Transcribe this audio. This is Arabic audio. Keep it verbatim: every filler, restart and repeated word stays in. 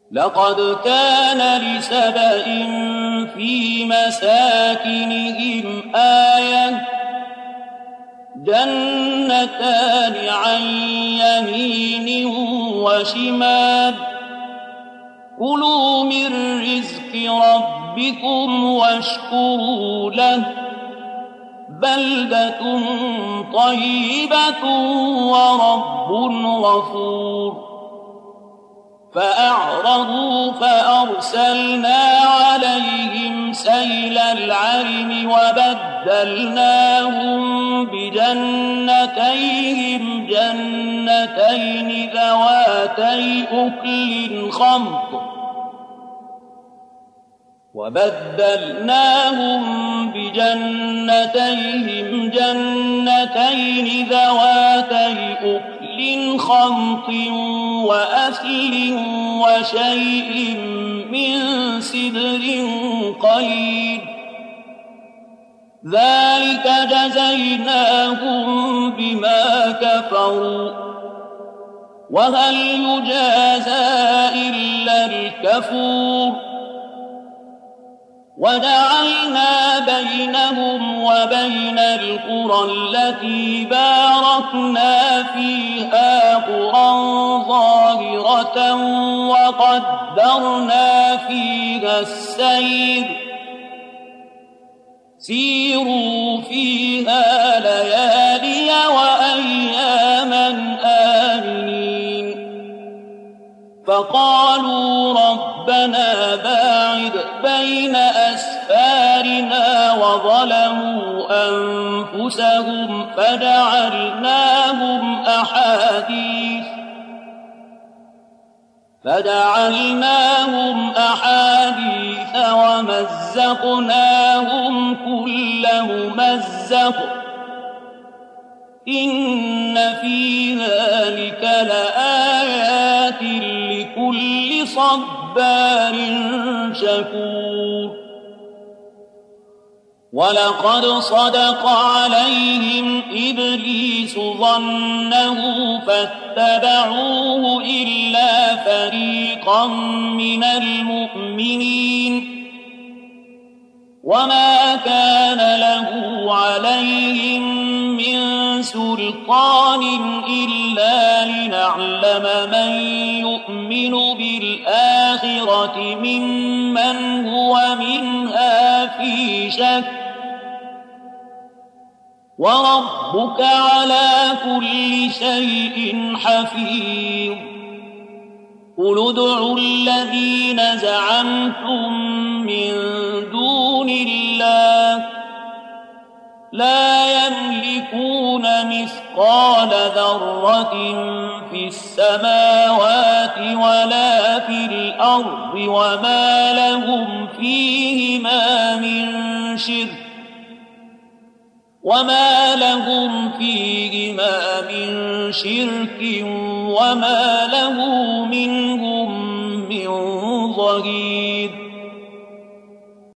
لقد كان لسبإ في مساكنهم آية جنتان عن يمين وشمال كلوا من رزق ربكم واشكروا له بلدة طيبة ورب غفور فأعرضوا فأرسلنا عليهم سيل العرم وبدلناهم بجنتيهم جنتين ذواتي أكل خمط وبدلناهم بجنتيهم جنتين ذواتي أكل خمط وأثل وشيء من سدر قليل ذلك جزيناهم بما كفروا وهل يجازى إلا الكفور وجعلنا بينهم وبين القرى التي باركنا فيها قرى ظاهرة وقدرنا فيها السير سيروا فيها ليالي وأياما آمنين فقالوا ربنا باعد بين أسفارنا وظلموا أنفسهم فجعلناهم أحاديث فجعلناهم أحاديث ومزقناهم كل ممزق إن في ذلك لآيات لكل صبار شكور ولقد صدق عليهم إبليس ظنه فاتبعوه إلا فريقا من المؤمنين وما كان له عليهم من سلطان إلا لنعلم من يؤمن بالآخرة ممن هو منها في شك وربك على كل شيء حفيظ قل ادعوا الذين زعمتم من دون الله لا يملكون مثقال ذرة في السماوات ولا في الأرض وما لهم فيهما من شرك وما لهم فيهما من شرك وما له منهم من ظهير